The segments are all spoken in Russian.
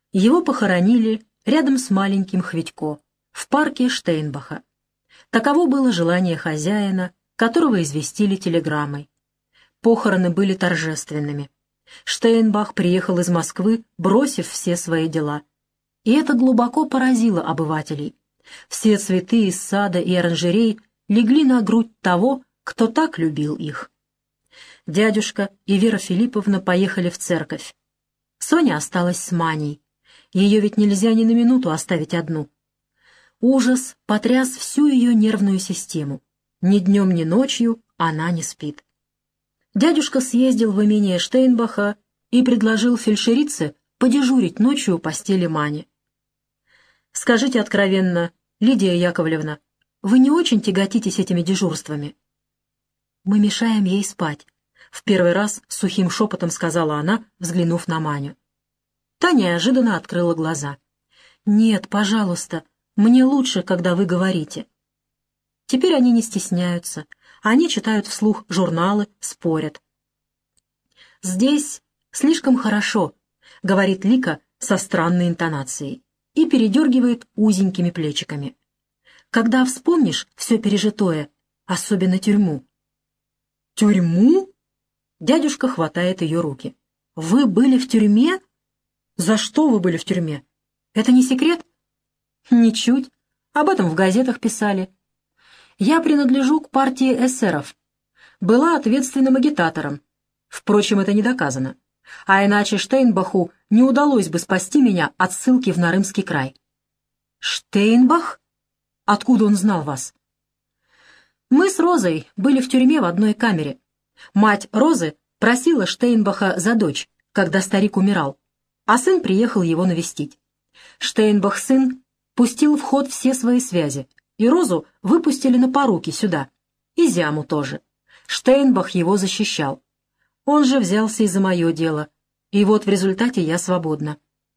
Его похоронили рядом с маленьким Хвитько, в парке Штейнбаха. Таково было желание хозяина, которого известили телеграммой. Похороны были торжественными. Штейнбах приехал из Москвы, бросив все свои дела. И это глубоко поразило обывателей. Все цветы из сада и оранжерей легли на грудь того, кто так любил их. Дядюшка и Вера Филипповна поехали в церковь. Соня осталась с Маней. Ее ведь нельзя ни на минуту оставить одну. Ужас потряс всю ее нервную систему. Ни днем, ни ночью она не спит. Дядюшка съездил в имение Штейнбаха и предложил фельдшерице подежурить ночью у постели Мани. «Скажите откровенно, Лидия Яковлевна, вы не очень тяготитесь этими дежурствами?» «Мы мешаем ей спать», — в первый раз сухим шепотом сказала она, взглянув на Маню. Та неожиданно открыла глаза. «Нет, пожалуйста, мне лучше, когда вы говорите». Теперь они не стесняются. Они читают вслух журналы, спорят. «Здесь слишком хорошо», — говорит Лика со странной интонацией и передергивает узенькими плечиками. «Когда вспомнишь все пережитое, особенно тюрьму». «Тюрьму?» — дядюшка хватает ее руки. «Вы были в тюрьме? За что вы были в тюрьме? Это не секрет?» «Ничуть. Об этом в газетах писали. Я принадлежу к партии эсеров. Была ответственным агитатором. Впрочем, это не доказано. А иначе Штейнбаху не удалось бы спасти меня от ссылки в Нарымский край». «Штейнбах? Откуда он знал вас?» «Мы с Розой были в тюрьме в одной камере. Мать Розы просила Штейнбаха за дочь, когда старик умирал, а сын приехал его навестить. Штейнбах сын пустил в ход все свои связи, и Розу выпустили на поруки сюда, и Зяму тоже. Штейнбах его защищал. Он же взялся и за мое дело, и вот в результате я свободна».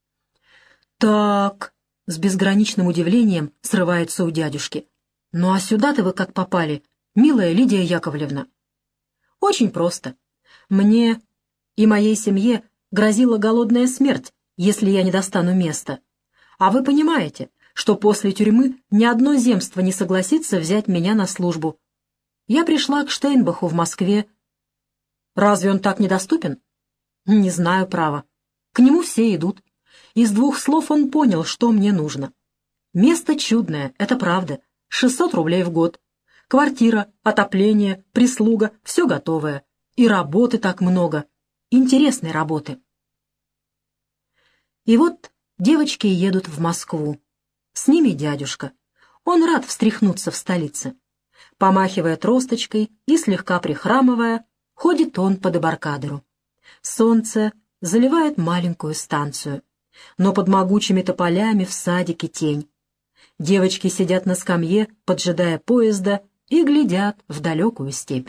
«Так», — с безграничным удивлением срывается у дядюшки. «Ну а сюда-то вы как попали, милая Лидия Яковлевна?» «Очень просто. Мне и моей семье грозила голодная смерть, если я не достану места. А вы понимаете, что после тюрьмы ни одно земство не согласится взять меня на службу. Я пришла к Штейнбаху в Москве. Разве он так недоступен? Не знаю, право. К нему все идут. Из 2 слов он понял, что мне нужно. Место чудное, это правда. 600 рублей в год. Квартира, отопление, прислуга, все готовое. И работы так много. Интересной работы. И вот девочки едут в Москву. С ними дядюшка. Он рад встряхнуться в столице. Помахивая тросточкой и слегка прихрамывая, ходит он по дебаркадеру. Солнце заливает маленькую станцию, но под могучими тополями в садике тень. Девочки сидят на скамье, поджидая поезда, и глядят в далекую степь.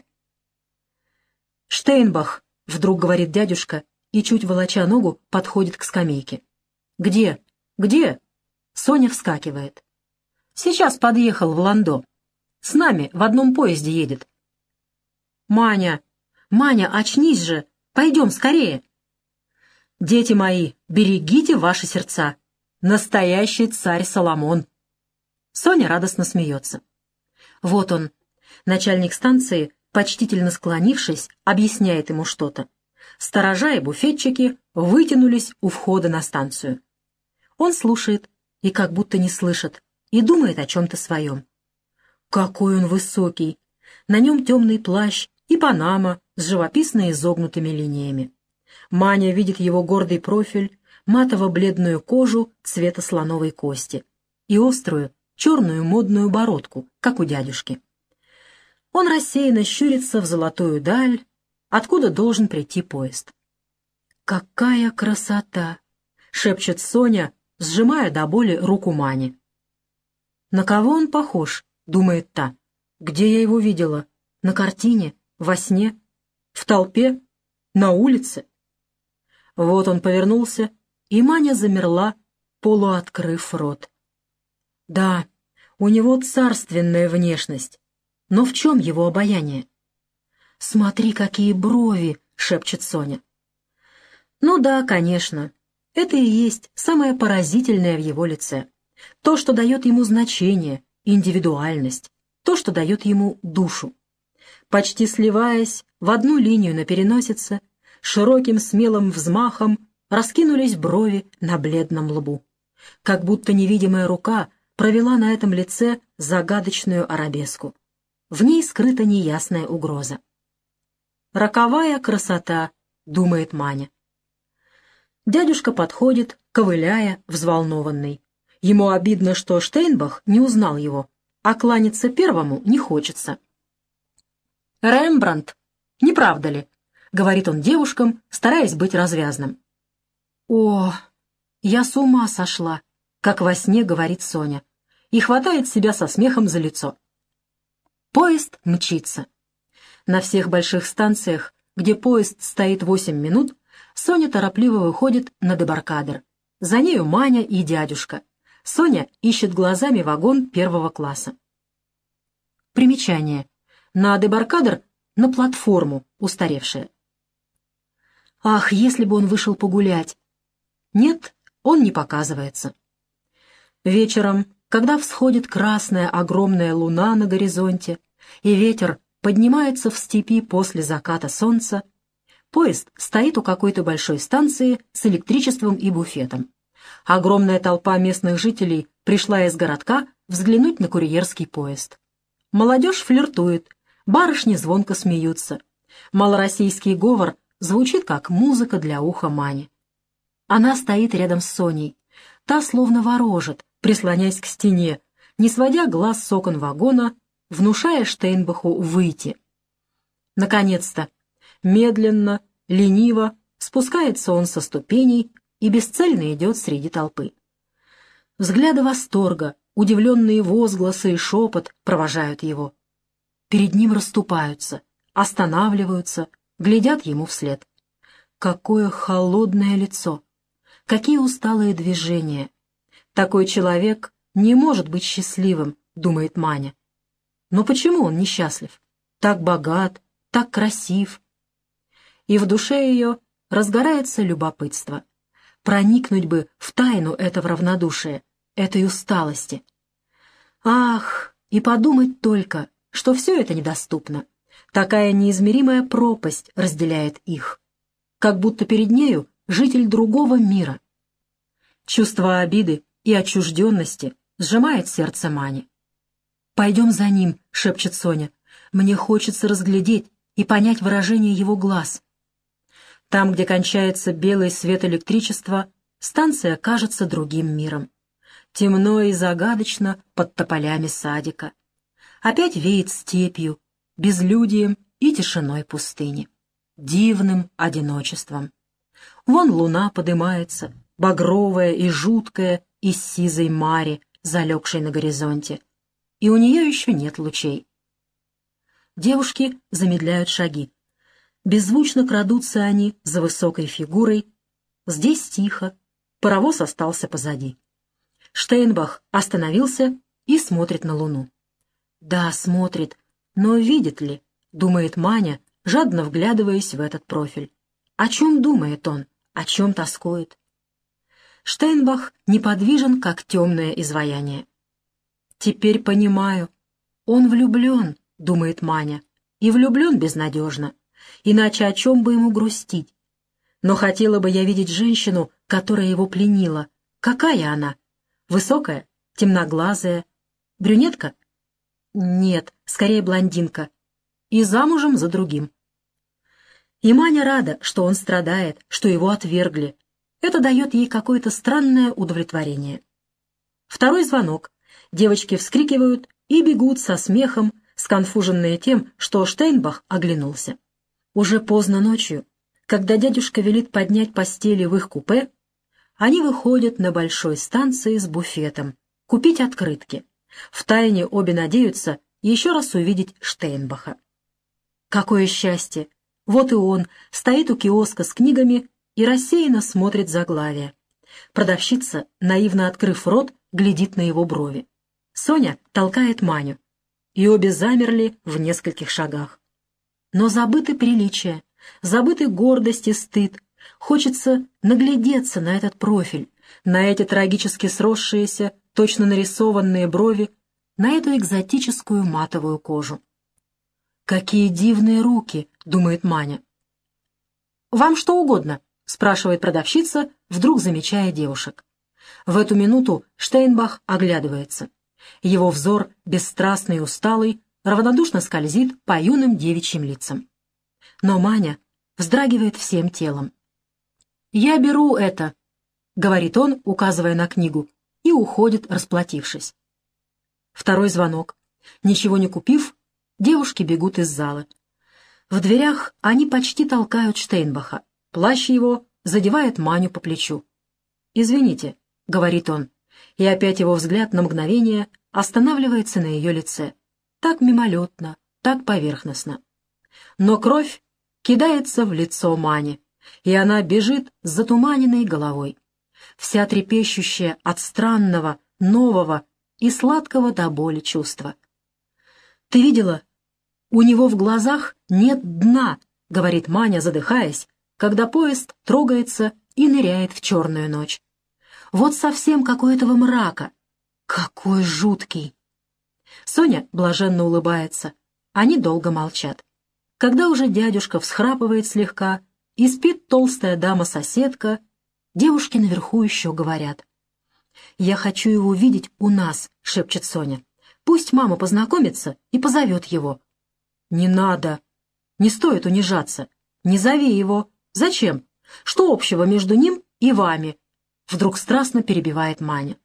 «Штейнбах», — вдруг говорит дядюшка, и, чуть волоча ногу, подходит к скамейке. «Где? Где?» Соня вскакивает. «Сейчас подъехал в Ландо. С нами в одном поезде едет». «Маня! Маня, очнись же! Пойдем скорее!» «Дети мои, берегите ваши сердца! Настоящий царь Соломон!» Соня радостно смеется. Вот он, начальник станции, почтительно склонившись, объясняет ему что-то. Сторожа и буфетчики вытянулись у входа на станцию. Он слушает и как будто не слышит, и думает о чем-то своем. Какой он высокий! На нем темный плащ и панама с живописно изогнутыми линиями. Маня видит его гордый профиль, матово-бледную кожу цвета слоновой кости и острую, черную модную бородку, как у дядюшки. Он рассеянно щурится в золотую даль, откуда должен прийти поезд. «Какая красота!» — шепчет Соня, сжимая до боли руку Мани. «На кого он похож?» — думает та. «Где я его видела? На картине? Во сне? В толпе? На улице?» Вот он повернулся, и Маня замерла, полуоткрыв рот. Да, у него царственная внешность, но в чем его обаяние? «Смотри, какие брови!» — шепчет Соня. «Ну да, конечно. Это и есть самое поразительное в его лице. То, что дает ему значение, индивидуальность, то, что дает ему душу. Почти сливаясь в одну линию на переносице, широким смелым взмахом раскинулись брови на бледном лбу. Как будто невидимая рука провела на этом лице загадочную арабеску. В ней скрыта неясная угроза. «Роковая красота», — думает Маня. Дядюшка подходит, ковыляя, взволнованный. Ему обидно, что Штейнбах не узнал его, а кланяться первому не хочется. «Рембрандт, не правда ли?» — говорит он девушкам, стараясь быть развязным. «О, я с ума сошла», — как во сне говорит Соня, и хватает себя со смехом за лицо. Поезд мчится. На всех больших станциях, где поезд стоит 8 минут, Соня торопливо выходит на дебаркадер. За нею Маня и дядюшка. Соня ищет глазами вагон первого класса. Примечание. На дебаркадер — на платформу, устаревшая. Ах, если бы он вышел погулять! Нет, он не показывается. Вечером, когда всходит красная огромная луна на горизонте, и ветер поднимается в степи после заката солнца, поезд стоит у какой-то большой станции с электричеством и буфетом. Огромная толпа местных жителей пришла из городка взглянуть на курьерский поезд. Молодежь флиртует, барышни звонко смеются. Малороссийский говор звучит, как музыка для уха Мани. Она стоит рядом с Соней. Та словно ворожит, прислоняясь к стене, не сводя глаз с окон вагона, внушая Штейнбаху выйти. Наконец-то, медленно, лениво спускается он со ступеней и бесцельно идет среди толпы. Взгляды восторга, удивленные возгласы и шепот провожают его. Перед ним расступаются, останавливаются, глядят ему вслед. Какое холодное лицо! Какие усталые движения! Такой человек не может быть счастливым, думает Маня. Но почему он несчастлив? Так богат, так красив. И в душе ее разгорается любопытство. Проникнуть бы в тайну этого равнодушия, этой усталости. Ах, и подумать только, что все это недоступно. Такая неизмеримая пропасть разделяет их. Как будто перед нею житель другого мира. Чувство обиды и отчужденности сжимает сердце Мани. «Пойдем за ним», — шепчет Соня. «Мне хочется разглядеть и понять выражение его глаз». Там, где кончается белый свет электричества, станция кажется другим миром. Темно и загадочно под тополями садика. Опять веет степью, безлюдием и тишиной пустыни. Дивным одиночеством. Вон луна подымается, багровая и жуткая, из сизой мари, залегшей на горизонте. И у нее еще нет лучей. Девушки замедляют шаги. Беззвучно крадутся они за высокой фигурой. Здесь тихо, паровоз остался позади. Штейнбах остановился и смотрит на луну. Да, смотрит, но видит ли, думает Маня, жадно вглядываясь в этот профиль. О чем думает он, о чем тоскует? Штейнбах неподвижен, как темное изваяние. «Теперь понимаю. Он влюблен», — думает Маня, — «и влюблен безнадежно. Иначе о чем бы ему грустить? Но хотела бы я видеть женщину, которая его пленила. Какая она? Высокая? Темноглазая? Брюнетка? Нет, скорее блондинка. И замужем за другим». И Маня рада, что он страдает, что его отвергли. Это дает ей какое-то странное удовлетворение. Второй звонок. Девочки вскрикивают и бегут со смехом, сконфуженные тем, что Штейнбах оглянулся. Уже поздно ночью, когда дядюшка велит поднять постели в их купе, они выходят на большой станции с буфетом, купить открытки. Втайне обе надеются еще раз увидеть Штейнбаха. Какое счастье! Вот и он стоит у киоска с книгами и рассеянно смотрит заглавие. Продавщица, наивно открыв рот, глядит на его брови. Соня толкает Маню, и обе замерли в нескольких шагах. Но забыты приличия, забыты гордость и стыд, Хочется наглядеться на этот профиль, на эти трагически сросшиеся, точно нарисованные брови, на эту экзотическую матовую кожу. «Какие дивные руки!» — думает Маня. «Вам что угодно?» — спрашивает продавщица, вдруг замечая девушек. В эту минуту Штейнбах оглядывается. Его взор, бесстрастный и усталый, равнодушно скользит по юным девичьим лицам. Но Маня вздрагивает всем телом. «Я беру это», — говорит он, указывая на книгу, и уходит, расплатившись. Второй звонок. Ничего не купив, девушки бегут из зала. В дверях они почти толкают Штейнбаха. Плащ его задевает Маню по плечу. «Извините», — говорит он, и опять его взгляд на мгновение останавливается на ее лице. Так мимолетно, так поверхностно. Но кровь кидается в лицо Мани, и она бежит с затуманенной головой, вся трепещущая от странного, нового и сладкого до боли чувства. «Ты видела? У него в глазах нет дна», — говорит Маня, задыхаясь, когда поезд трогается и ныряет в черную ночь. «Вот совсем как у этого мрака. Какой жуткий!» Соня блаженно улыбается. Они долго молчат. Когда уже дядюшка всхрапывает слегка и спит толстая дама-соседка, девушки наверху еще говорят. «Я хочу его видеть у нас», — шепчет Соня. «Пусть мама познакомится и позовет его». «Не надо. Не стоит унижаться. Не зови его. Зачем? Что общего между ним и вами?» Вдруг страстно перебивает Маня.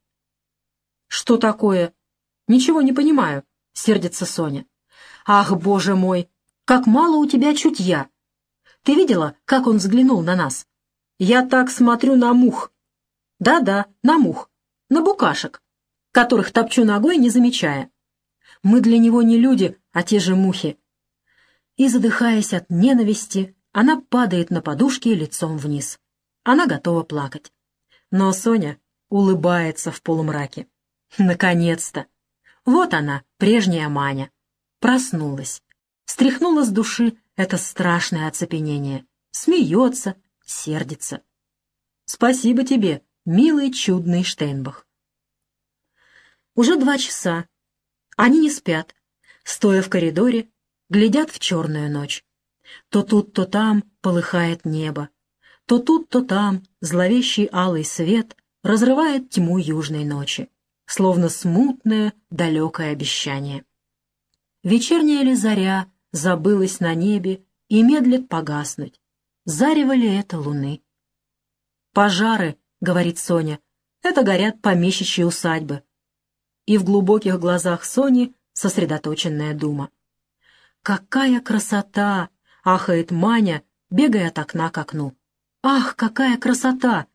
«Что такое? Ничего не понимаю», — сердится Соня. «Ах, боже мой, как мало у тебя чутья! Ты видела, как он взглянул на нас? Я так смотрю на мух. Да-да, на мух, на букашек, которых топчу ногой, не замечая. Мы для него не люди, а те же мухи». И, задыхаясь от ненависти, она падает на подушки лицом вниз. Она готова плакать. Но Соня улыбается в полумраке. Наконец-то! Вот она, прежняя Маня. Проснулась. Стряхнула с души это страшное оцепенение. Смеется, сердится. Спасибо тебе, милый чудный Штейнбах. Уже 2 часа. Они не спят. Стоя в коридоре, глядят в черную ночь. То тут, то там полыхает небо. То тут, то там зловещий алый свет разрывает тьму южной ночи, словно смутное, далекое обещание. Вечерняя ли заря забылась на небе и медлит погаснуть? Зарево ли это луны? «Пожары», — говорит Соня, — «это горят помещичьи усадьбы». И в глубоких глазах Сони сосредоточенная дума. «Какая красота!» — ахает Маня, бегая от окна к окну. «Ах, какая красота!»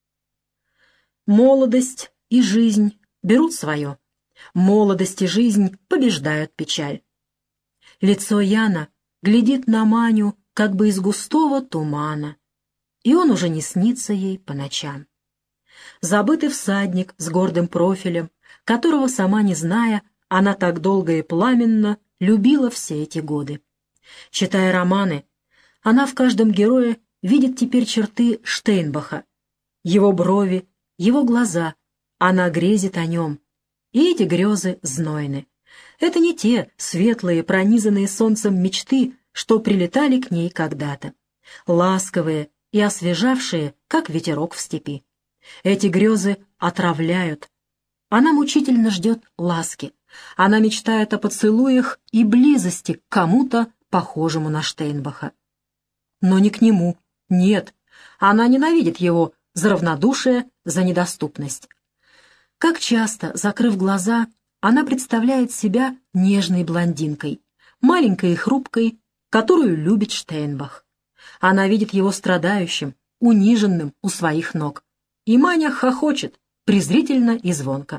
Молодость и жизнь берут свое. Молодость и жизнь побеждают печаль. Лицо Яна глядит на Маню как бы из густого тумана, и он уже не снится ей по ночам. Забытый всадник с гордым профилем, которого, сама не зная, она так долго и пламенно любила все эти годы. Читая романы, она в каждом герое видит теперь черты Штейнбаха, его брови, его глаза, она грезит о нем. И эти грезы знойны. Это не те светлые, пронизанные солнцем мечты, что прилетали к ней когда-то, ласковые и освежавшие, как ветерок в степи. Эти грезы отравляют. Она мучительно ждет ласки. Она мечтает о поцелуях и близости к кому-то, похожему на Штейнбаха. Но не к нему. Нет, она ненавидит его за равнодушие, за недоступность. Как часто, закрыв глаза, она представляет себя нежной блондинкой, маленькой и хрупкой, которую любит Штейнбах. Она видит его страдающим, униженным у своих ног. И Маня хохочет, презрительно и звонко.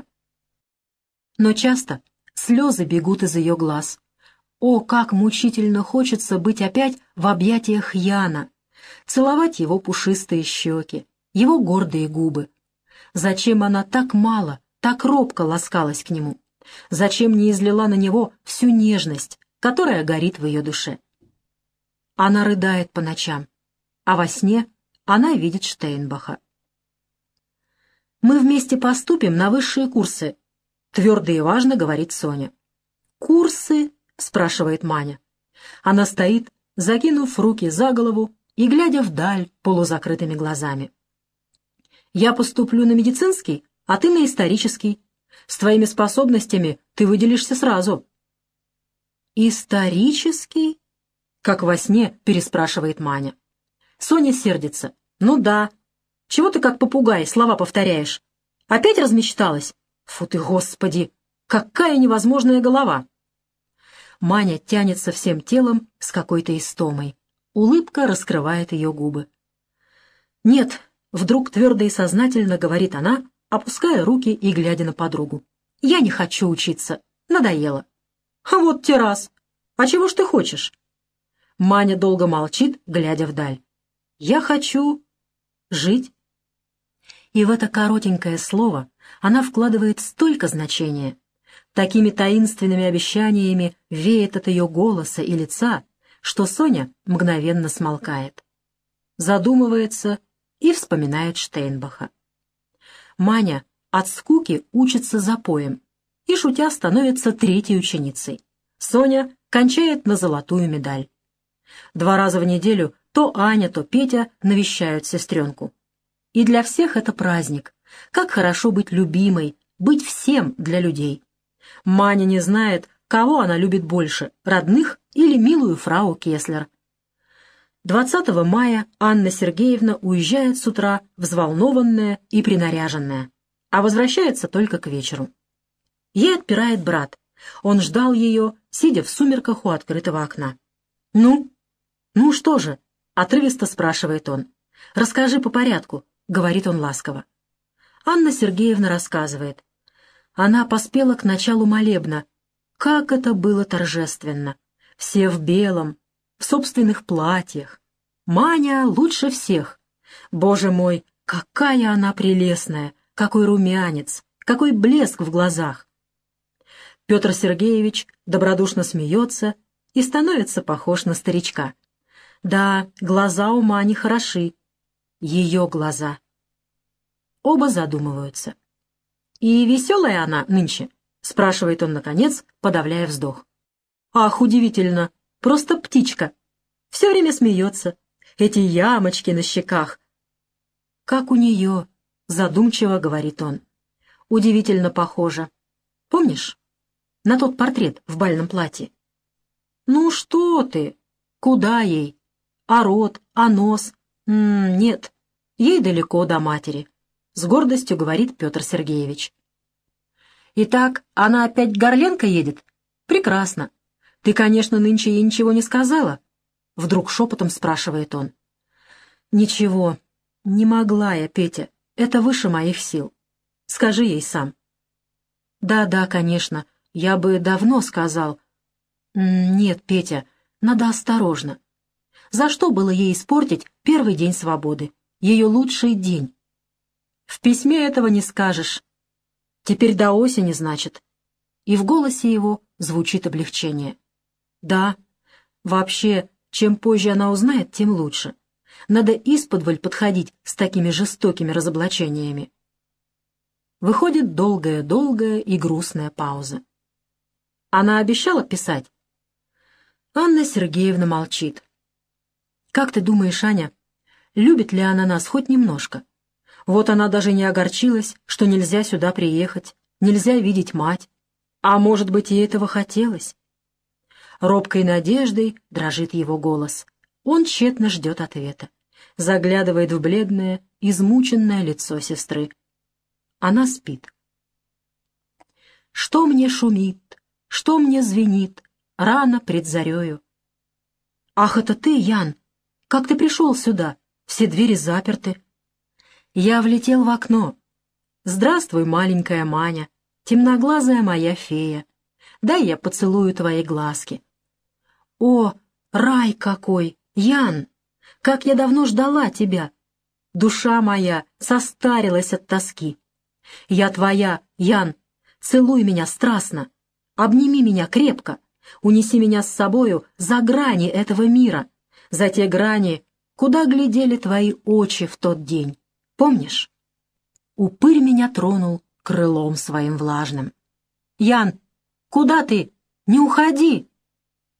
Но часто слезы бегут из ее глаз. О, как мучительно хочется быть опять в объятиях Яна, целовать его пушистые щеки, его гордые губы. Зачем она так мало, так робко ласкалась к нему? Зачем не излила на него всю нежность, которая горит в ее душе? Она рыдает по ночам, а во сне она видит Штейнбаха. «Мы вместе поступим на высшие курсы», — твердо и важно говорит Соня. «Курсы?» — спрашивает Маня. Она стоит, закинув руки за голову и глядя вдаль полузакрытыми глазами. «Я поступлю на медицинский, а ты на исторический. С твоими способностями ты выделишься сразу». «Исторический?» — как во сне переспрашивает Маня. Соня сердится. «Ну да. Чего ты как попугай слова повторяешь? Опять размечталась? Фу ты, Господи! Какая невозможная голова!» Маня тянется всем телом с какой-то истомой. Улыбка раскрывает ее губы. «Нет», — вдруг твердо и сознательно говорит она, опуская руки и глядя на подругу. «Я не хочу учиться. Надоело». «А вот те раз. А чего ж ты хочешь?» Маня долго молчит, глядя вдаль. «Я хочу жить». И в это коротенькое слово она вкладывает столько значения. Такими таинственными обещаниями веет от ее голоса и лица, что Соня мгновенно смолкает. Задумывается и вспоминает Штейнбаха. Маня от скуки учится запоем и, шутя, становится третьей ученицей. Соня кончает на золотую медаль. 2 раза в неделю то Аня, то Петя навещают сестренку. И для всех это праздник. Как хорошо быть любимой, быть всем для людей. Маня не знает, кого она любит больше, родных или милую фрау Кеслер. 20 мая Анна Сергеевна уезжает с утра взволнованная и принаряженная, а возвращается только к вечеру. Ей отпирает брат. Он ждал ее, сидя в сумерках у открытого окна. «Ну? Ну что же?» — отрывисто спрашивает он. «Расскажи по порядку», — говорит он ласково. Анна Сергеевна рассказывает. Она поспела к началу молебна. Как это было торжественно! Все в белом, в собственных платьях. Маня лучше всех. Боже мой, какая она прелестная, какой румянец, какой блеск в глазах. Петр Сергеевич добродушно смеется и становится похож на старичка. Да, глаза у Мани хороши. Ее глаза. Оба задумываются. «И веселая она нынче?» — спрашивает он, наконец, подавляя вздох. «Ах, удивительно! Просто птичка! Все время смеется. Эти ямочки на щеках!» «Как у нее!» — задумчиво говорит он. «Удивительно похоже. Помнишь? На тот портрет в бальном платье?» «Ну что ты? Куда ей? А рот, а нос? Нет, ей далеко до матери», — с гордостью говорит Петр Сергеевич. «Итак, она опять к Горленко едет? Прекрасно. Ты, конечно, нынче ей ничего не сказала?» Вдруг шепотом спрашивает он. «Ничего, не могла я, Петя. Это выше моих сил. Скажи ей сам». «Да, конечно, я бы давно сказал». «Нет, Петя, надо осторожно. За что было ей испортить первый день свободы? Ее лучший день. В письме этого не скажешь. Теперь до осени, значит». И в голосе его звучит облегчение. «Да, вообще, чем позже она узнает, тем лучше. Надо исподволь подходить с такими жестокими разоблачениями». Выходит долгая и грустная пауза. «Она обещала писать?» Анна Сергеевна молчит. «Как ты думаешь, Аня, любит ли она нас хоть немножко? Вот она даже не огорчилась, что нельзя сюда приехать, нельзя видеть мать. А может быть, ей этого хотелось?» Робкой надеждой дрожит его голос. Он тщетно ждет ответа. Заглядывает в бледное, измученное лицо сестры. Она спит. «Что мне шумит, что мне звенит, рано пред зарею?» «Ах, это ты, Ян! Как ты пришел сюда? Все двери заперты». «Я влетел в окно. Здравствуй, маленькая Маня, темноглазая моя фея. Дай я поцелую твои глазки». «О, рай какой! Ян! Как я давно ждала тебя! Душа моя состарилась от тоски. Я твоя, Ян, целуй меня страстно, обними меня крепко, унеси меня с собою за грани этого мира, за те грани, куда глядели твои очи в тот день, помнишь? Упырь меня тронул крылом своим влажным. «Ян, куда ты? Не уходи!»